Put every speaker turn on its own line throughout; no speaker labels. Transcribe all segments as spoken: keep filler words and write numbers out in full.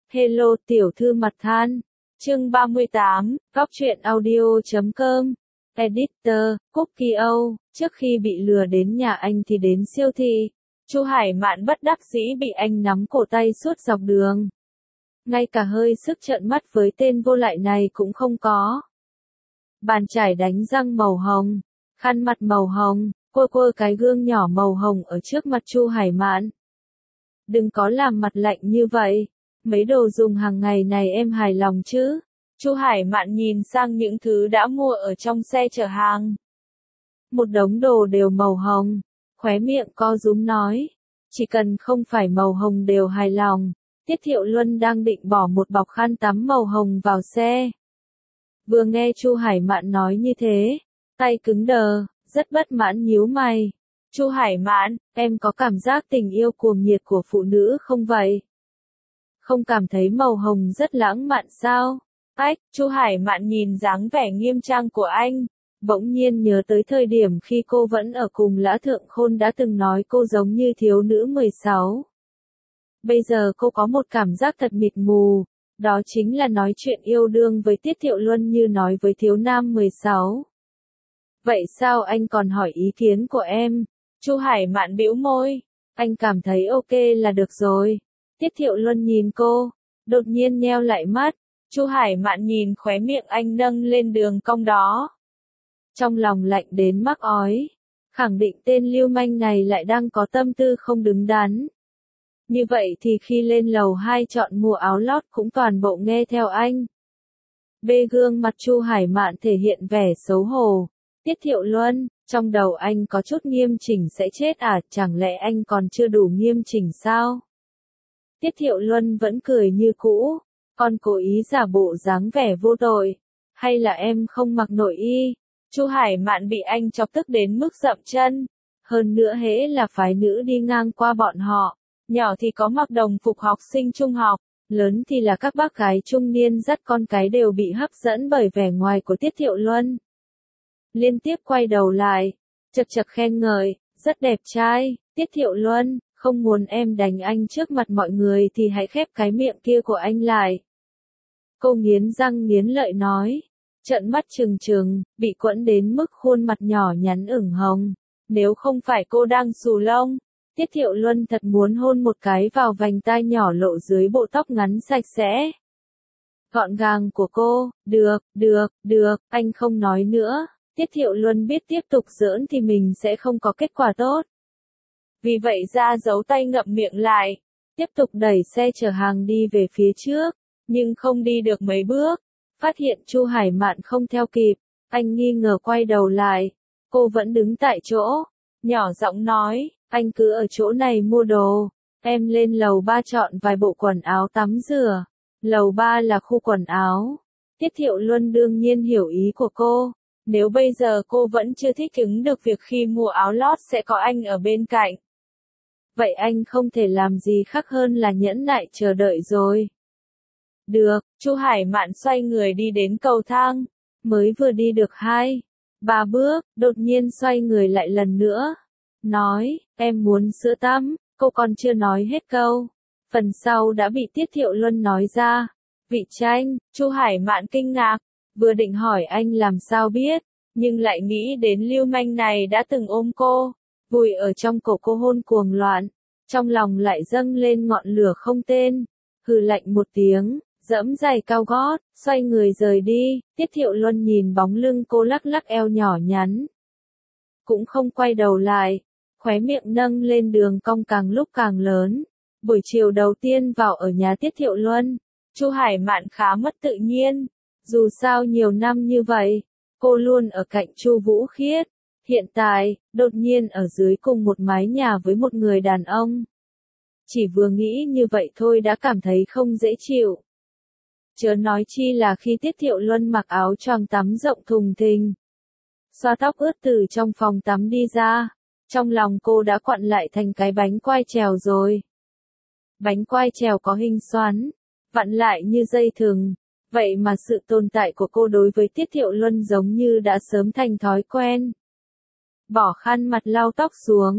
Hello tiểu thư mặt than. Chương ba mươi tám, góc truyện audio chấm com. Editor, Cookie Âu, trước khi bị lừa đến nhà anh thì đến siêu thị. Chu Hải Mạn bất đắc dĩ bị anh nắm cổ tay suốt dọc đường. Ngay cả hơi sức trợn mắt với tên vô lại này cũng không có. Bàn chải đánh răng màu hồng, khăn mặt màu hồng, quơ quơ cái gương nhỏ màu hồng ở trước mặt Chu Hải Mạn. Đừng có làm mặt lạnh như vậy. Mấy đồ dùng hàng ngày này em hài lòng chứ? Chu Hải Mạn nhìn sang những thứ đã mua ở trong xe chở hàng. Một đống đồ đều màu hồng, khóe miệng co rúm nói. Chỉ cần không phải màu hồng đều hài lòng. Tiết Thiệu Luân đang định bỏ một bọc khăn tắm màu hồng vào xe. Vừa nghe Chu Hải Mạn nói như thế, tay cứng đờ, rất bất mãn nhíu mày. Chu Hải Mạn, em có cảm giác tình yêu cuồng nhiệt của phụ nữ không vậy? Không cảm thấy màu hồng rất lãng mạn sao? Ách, Chu Hải Mạn nhìn dáng vẻ nghiêm trang của anh, bỗng nhiên nhớ tới thời điểm khi cô vẫn ở cùng Lã Thượng Khôn đã từng nói cô giống như thiếu nữ mười sáu. Bây giờ cô có một cảm giác thật mịt mù, đó chính là nói chuyện yêu đương với Tiết Thiệu Luân như nói với thiếu nam mười sáu. Vậy sao anh còn hỏi ý kiến của em? Chu Hải Mạn bĩu môi, anh cảm thấy ok là được rồi. Tiết Thiệu Luân nhìn cô, đột nhiên nheo lại mắt. Chu Hải Mạn nhìn khóe miệng anh nâng lên đường cong đó. Trong lòng lạnh đến mắc ói, khẳng định tên lưu manh này lại đang có tâm tư không đứng đắn. Như vậy thì khi lên lầu hai chọn mua áo lót cũng toàn bộ nghe theo anh. Bê gương mặt Chu Hải Mạn thể hiện vẻ xấu hổ. Tiết Thiệu Luân, trong đầu anh có chút nghiêm chỉnh sẽ chết à, chẳng lẽ anh còn chưa đủ nghiêm chỉnh sao? Tiết Thiệu Luân vẫn cười như cũ, còn cố ý giả bộ dáng vẻ vô tội. Hay là em không mặc nội y? Chu Hải Mạn bị anh chọc tức đến mức dậm chân. Hơn nữa hễ là phái nữ đi ngang qua bọn họ, nhỏ thì có mặc đồng phục học sinh trung học, lớn thì là các bác gái trung niên dắt con cái đều bị hấp dẫn bởi vẻ ngoài của Tiết Thiệu Luân. Liên tiếp quay đầu lại, chật chật khen ngợi, rất đẹp trai, Tiết Thiệu Luân, không muốn em đánh anh trước mặt mọi người thì hãy khép cái miệng kia của anh lại. Cô nghiến răng nghiến lợi nói, trợn mắt trừng trừng, bị quẫn đến mức khuôn mặt nhỏ nhắn ửng hồng. Nếu không phải cô đang xù lông, Tiết Thiệu Luân thật muốn hôn một cái vào vành tai nhỏ lộ dưới bộ tóc ngắn sạch sẽ. Gọn gàng của cô, được, được, được, anh không nói nữa. Tiết Thiệu Luân biết tiếp tục giỡn thì mình sẽ không có kết quả tốt. Vì vậy ra giấu tay ngậm miệng lại, tiếp tục đẩy xe chở hàng đi về phía trước, nhưng không đi được mấy bước, phát hiện Chu Hải Mạn không theo kịp, anh nghi ngờ quay đầu lại, cô vẫn đứng tại chỗ, nhỏ giọng nói, anh cứ ở chỗ này mua đồ, em lên lầu ba chọn vài bộ quần áo tắm rửa, lầu ba là khu quần áo. Tiết Thiệu Luân đương nhiên hiểu ý của cô. Nếu bây giờ cô vẫn chưa thích ứng được việc khi mua áo lót sẽ có anh ở bên cạnh. Vậy anh không thể làm gì khác hơn là nhẫn nại chờ đợi rồi. Được, Chu Hải Mạn xoay người đi đến cầu thang. Mới vừa đi được hai, ba bước, đột nhiên xoay người lại lần nữa. Nói, em muốn sữa tắm, cô còn chưa nói hết câu. Phần sau đã bị Tiết Thiệu Luân nói ra. Vị Tranh, Chu Hải Mạn kinh ngạc. Vừa định hỏi anh làm sao biết, nhưng lại nghĩ đến lưu manh này đã từng ôm cô, vùi ở trong cổ cô hôn cuồng loạn, trong lòng lại dâng lên ngọn lửa không tên, hừ lạnh một tiếng, dẫm giày cao gót, xoay người rời đi. Tiết Thiệu Luân nhìn bóng lưng cô lắc lắc eo nhỏ nhắn, cũng không quay đầu lại, khóe miệng nâng lên đường cong càng lúc càng lớn. Buổi chiều đầu tiên vào ở nhà Tiết Thiệu Luân, Chu Hải Mạn khá mất tự nhiên. Dù sao nhiều năm như vậy, cô luôn ở cạnh Chu Vũ Khiết. Hiện tại, đột nhiên ở dưới cùng một mái nhà với một người đàn ông. Chỉ vừa nghĩ như vậy thôi đã cảm thấy không dễ chịu. Chớ nói chi là khi Tiết Thiệu Luân mặc áo choàng tắm rộng thùng thình, xoa tóc ướt từ trong phòng tắm đi ra, trong lòng cô đã quặn lại thành cái bánh quai trèo rồi. Bánh quai trèo có hình xoắn, vặn lại như dây thừng. Vậy mà sự tồn tại của cô đối với Tiết Thiệu Luân giống như đã sớm thành thói quen. Bỏ khăn mặt lau tóc xuống,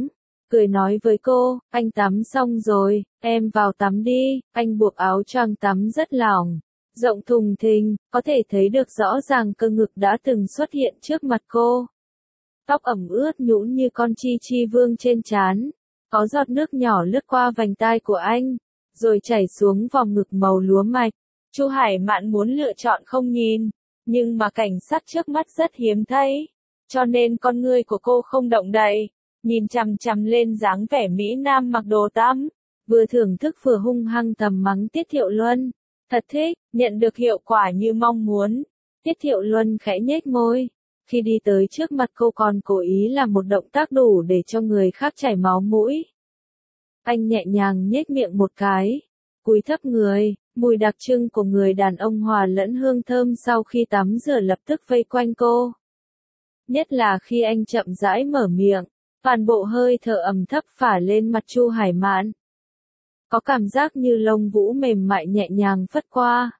cười nói với cô, anh tắm xong rồi, em vào tắm đi, anh buộc áo choàng tắm rất lỏng, rộng thùng thình, có thể thấy được rõ ràng cơ ngực đã từng xuất hiện trước mặt cô. Tóc ẩm ướt nhũn như con chi chi vương trên trán, có giọt nước nhỏ lướt qua vành tai của anh, rồi chảy xuống vòng ngực màu lúa mạch. Chu Hải Mạn muốn lựa chọn không nhìn, nhưng mà cảnh sát trước mắt rất hiếm thấy, cho nên con ngươi của cô không động đậy, nhìn chằm chằm lên dáng vẻ mỹ nam mặc đồ tắm, vừa thưởng thức vừa hung hăng thầm mắng Tiết Thiệu Luân. Thật thích, nhận được hiệu quả như mong muốn. Tiết Thiệu Luân khẽ nhếch môi, khi đi tới trước mặt cô còn cố ý làm một động tác đủ để cho người khác chảy máu mũi. Anh nhẹ nhàng nhếch miệng một cái, cúi thấp người, mùi đặc trưng của người đàn ông hòa lẫn hương thơm sau khi tắm rửa lập tức vây quanh cô. Nhất là khi anh chậm rãi mở miệng, toàn bộ hơi thở ẩm thấp phả lên mặt Chu Hải Mạn. Có cảm giác như lông vũ mềm mại nhẹ nhàng phất qua.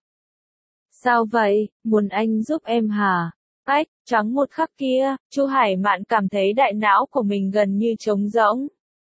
Sao vậy, muốn anh giúp em hả? Ách, trắng một khắc kia, Chu Hải Mạn cảm thấy đại não của mình gần như trống rỗng.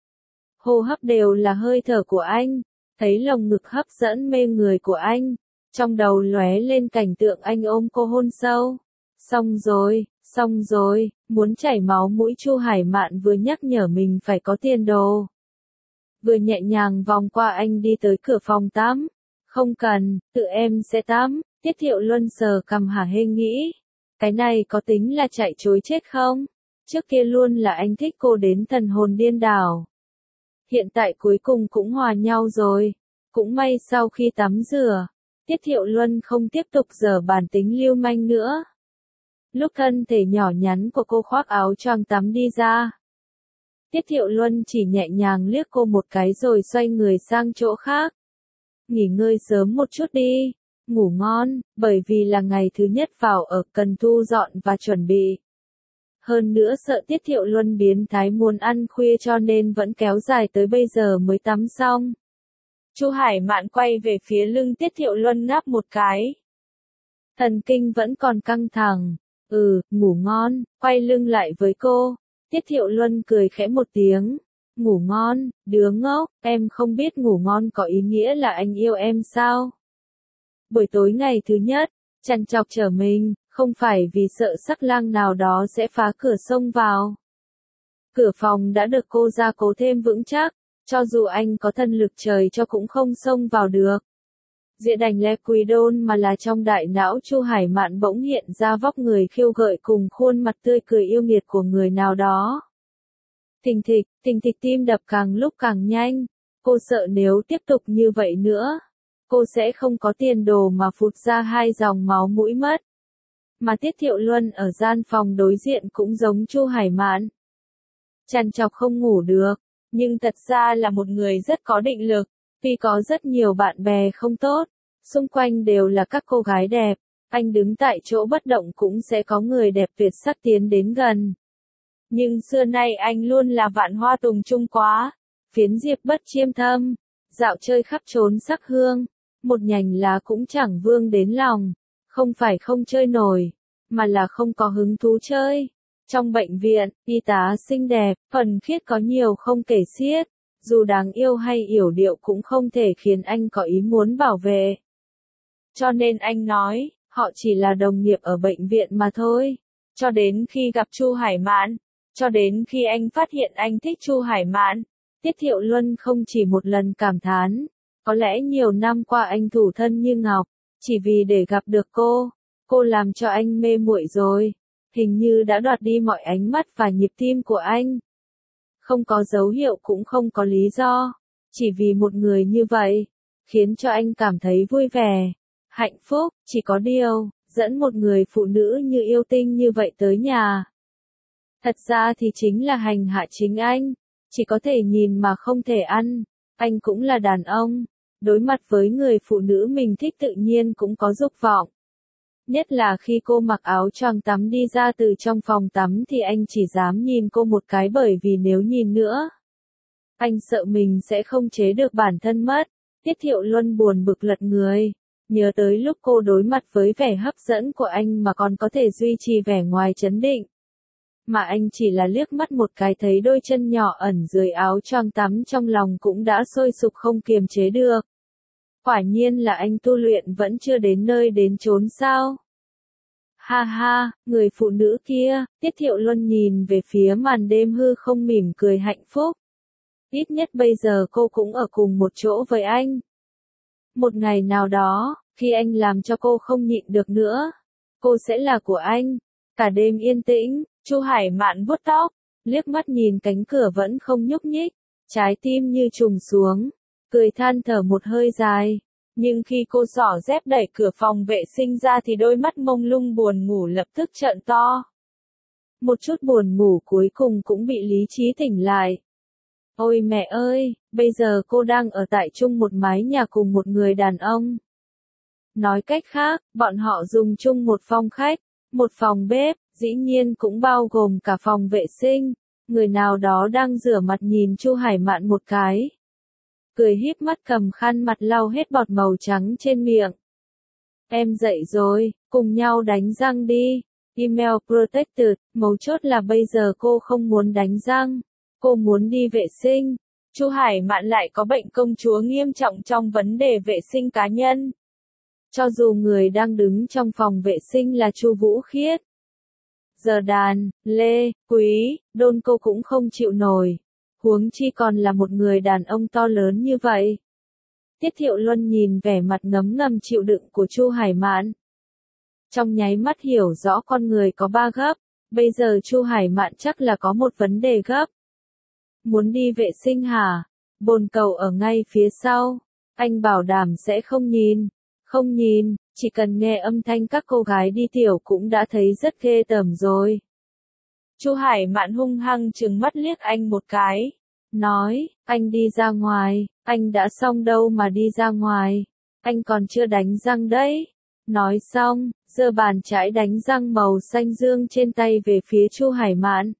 Hô hấp đều là hơi thở của anh, thấy lồng ngực hấp dẫn mê người của anh, trong đầu lóe lên cảnh tượng anh ôm cô hôn sâu. Xong rồi, xong rồi, muốn chảy máu mũi Chu Hải Mạn vừa nhắc nhở mình phải có tiền đồ. Vừa nhẹ nhàng vòng qua anh đi tới cửa phòng tắm. Không cần, tự em sẽ tắm. Tiết Thiệu Luân sờ cằm hả hê nghĩ. Cái này có tính là chạy chối chết không? Trước kia luôn là anh thích cô đến thần hồn điên đảo. Hiện tại cuối cùng cũng hòa nhau rồi. Cũng may sau khi tắm rửa, Tiết Thiệu Luân không tiếp tục giở bản tính lưu manh nữa. Lúc thân thể nhỏ nhắn của cô khoác áo choàng tắm đi ra, Tiết Thiệu Luân chỉ nhẹ nhàng liếc cô một cái rồi xoay người sang chỗ khác. Nghỉ ngơi sớm một chút đi, ngủ ngon, bởi vì là ngày thứ nhất vào ở cần thu dọn và chuẩn bị. Hơn nữa sợ Tiết Thiệu Luân biến thái muốn ăn khuya cho nên vẫn kéo dài tới bây giờ mới tắm xong. Chu Hải Mạn quay về phía lưng Tiết Thiệu Luân ngáp một cái. Thần kinh vẫn còn căng thẳng. Ừ, ngủ ngon, quay lưng lại với cô. Tiết Thiệu Luân cười khẽ một tiếng. Ngủ ngon, đứa ngốc, em không biết ngủ ngon có ý nghĩa là anh yêu em sao? Buổi tối ngày thứ nhất, chằn chọc trở mình, không phải vì sợ sắc lang nào đó sẽ phá cửa xông vào. Cửa phòng đã được cô gia cố thêm vững chắc, cho dù anh có thân lực trời cho cũng không xông vào được. Dĩa đành le quỳ đôn mà là trong đại não Chu Hải Mạn bỗng hiện ra vóc người khiêu gợi cùng khuôn mặt tươi cười yêu nghiệt của người nào đó. Thình thịch, thình thịch tim đập càng lúc càng nhanh, cô sợ nếu tiếp tục như vậy nữa, cô sẽ không có tiền đồ mà phụt ra hai dòng máu mũi mất. Mà Tiết Thiệu Luân ở gian phòng đối diện cũng giống Chu Hải Mạn. Chằn chọc không ngủ được, nhưng thật ra là một người rất có định lực. Vì có rất nhiều bạn bè không tốt, xung quanh đều là các cô gái đẹp, anh đứng tại chỗ bất động cũng sẽ có người đẹp tuyệt sắc tiến đến gần. Nhưng xưa nay anh luôn là vạn hoa tùng trung quá, phiến diệp bất chiêm thâm, dạo chơi khắp trốn sắc hương, một nhành lá cũng chẳng vương đến lòng, không phải không chơi nổi, mà là không có hứng thú chơi. Trong bệnh viện, y tá xinh đẹp, phần khiết có nhiều không kể xiết. Dù đáng yêu hay yểu điệu cũng không thể khiến anh có ý muốn bảo vệ. Cho nên anh nói, họ chỉ là đồng nghiệp ở bệnh viện mà thôi. Cho đến khi gặp Chu Hải Mạn, cho đến khi anh phát hiện anh thích Chu Hải Mạn, Tiết Thiệu Luân không chỉ một lần cảm thán, có lẽ nhiều năm qua anh thủ thân như ngọc, chỉ vì để gặp được cô, cô làm cho anh mê muội rồi, hình như đã đoạt đi mọi ánh mắt và nhịp tim của anh. Không có dấu hiệu cũng không có lý do, chỉ vì một người như vậy, khiến cho anh cảm thấy vui vẻ, hạnh phúc, chỉ có điều, dẫn một người phụ nữ như yêu tinh như vậy tới nhà. Thật ra thì chính là hành hạ chính anh, chỉ có thể nhìn mà không thể ăn, anh cũng là đàn ông, đối mặt với người phụ nữ mình thích tự nhiên cũng có dục vọng. Nhất là khi cô mặc áo choàng tắm đi ra từ trong phòng tắm thì anh chỉ dám nhìn cô một cái bởi vì nếu nhìn nữa, anh sợ mình sẽ không chế được bản thân mất. Tiết Thiệu Luân buồn bực lật người, nhớ tới lúc cô đối mặt với vẻ hấp dẫn của anh mà còn có thể duy trì vẻ ngoài trấn định. mà anh chỉ là liếc mắt một cái thấy đôi chân nhỏ ẩn dưới áo choàng tắm trong lòng cũng đã sôi sục không kiềm chế được. Quả nhiên là anh tu luyện vẫn chưa đến nơi đến chốn sao. Ha ha, người phụ nữ kia, Tiết Thiệu Luân nhìn về phía màn đêm hư không mỉm cười hạnh phúc. Ít nhất bây giờ cô cũng ở cùng một chỗ với anh. Một ngày nào đó, khi anh làm cho cô không nhịn được nữa, cô sẽ là của anh. Cả đêm yên tĩnh, Chu Hải Mạn vuốt tóc, liếc mắt nhìn cánh cửa vẫn không nhúc nhích, trái tim như trùng xuống, cười than thở một hơi dài. Nhưng khi cô xỏ dép đẩy cửa phòng vệ sinh ra thì đôi mắt mông lung buồn ngủ lập tức trợn to. Một chút buồn ngủ cuối cùng cũng bị lý trí tỉnh lại. Ôi mẹ ơi, bây giờ cô đang ở tại chung một mái nhà cùng một người đàn ông. Nói cách khác, bọn họ dùng chung một phòng khách, một phòng bếp, dĩ nhiên cũng bao gồm cả phòng vệ sinh. Người nào đó đang rửa mặt nhìn Chu Hải Mạn một cái. Cười híp mắt cầm khăn mặt lau hết bọt màu trắng trên miệng. Em dậy rồi, cùng nhau đánh răng đi. Email protected, mấu chốt là bây giờ cô không muốn đánh răng. Cô muốn đi vệ sinh. Chu Hải Mạn lại có bệnh công chúa nghiêm trọng trong vấn đề vệ sinh cá nhân. Cho dù người đang đứng trong phòng vệ sinh là Chu Vũ Khiết. Giờ đàn, Lê, Quý, Đôn cô cũng không chịu nổi. Huống chi còn là một người đàn ông to lớn như vậy. Tiết Thiệu Luân nhìn vẻ mặt ngấm ngầm chịu đựng của Chu Hải Mạn. Trong nháy mắt hiểu rõ con người có ba gấp, bây giờ Chu Hải Mạn chắc là có một vấn đề gấp. Muốn đi vệ sinh hả? Bồn cầu ở ngay phía sau. Anh bảo đảm sẽ không nhìn. Không nhìn, chỉ cần nghe âm thanh các cô gái đi tiểu cũng đã thấy rất ghê tởm rồi. Chu Hải Mạn hung hăng trừng mắt liếc anh một cái. Nói, anh đi ra ngoài, anh đã xong đâu mà đi ra ngoài. Anh còn chưa đánh răng đấy. Nói xong, giơ bàn chải đánh răng màu xanh dương trên tay về phía Chu Hải Mạn.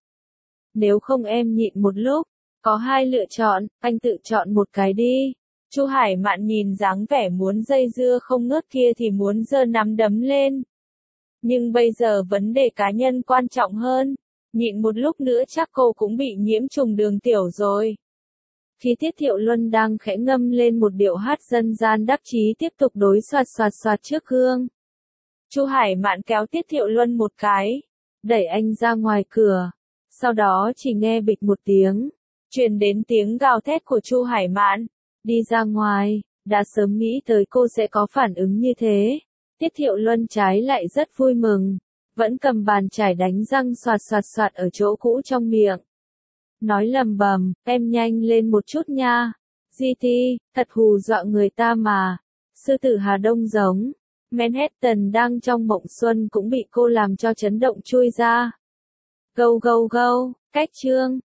Nếu không em nhịn một lúc, có hai lựa chọn, anh tự chọn một cái đi. Chu Hải Mạn nhìn dáng vẻ muốn dây dưa không ngớt kia thì muốn giơ nắm đấm lên. Nhưng bây giờ vấn đề cá nhân quan trọng hơn. Nhịn một lúc nữa chắc cô cũng bị nhiễm trùng đường tiểu rồi. Khi Tiết Thiệu Luân đang khẽ ngâm lên một điệu hát dân gian đắc chí tiếp tục đối xoạt xoạt xoạt trước gương. Chu Hải Mạn kéo Tiết Thiệu Luân một cái, đẩy anh ra ngoài cửa. Sau đó chỉ nghe bịch một tiếng, truyền đến tiếng gào thét của Chu Hải Mạn. Đi ra ngoài, đã sớm nghĩ tới cô sẽ có phản ứng như thế. Tiết Thiệu Luân trái lại rất vui mừng, vẫn cầm bàn chải đánh răng xoạt xoạt xoạt ở chỗ cũ trong miệng. Nói lầm bầm, em nhanh lên một chút nha. giê tê, thật hù dọa người ta mà. Sư tử Hà Đông giống. Manhattan đang trong mộng xuân cũng bị cô làm cho chấn động chui ra. Go go go, cách chương.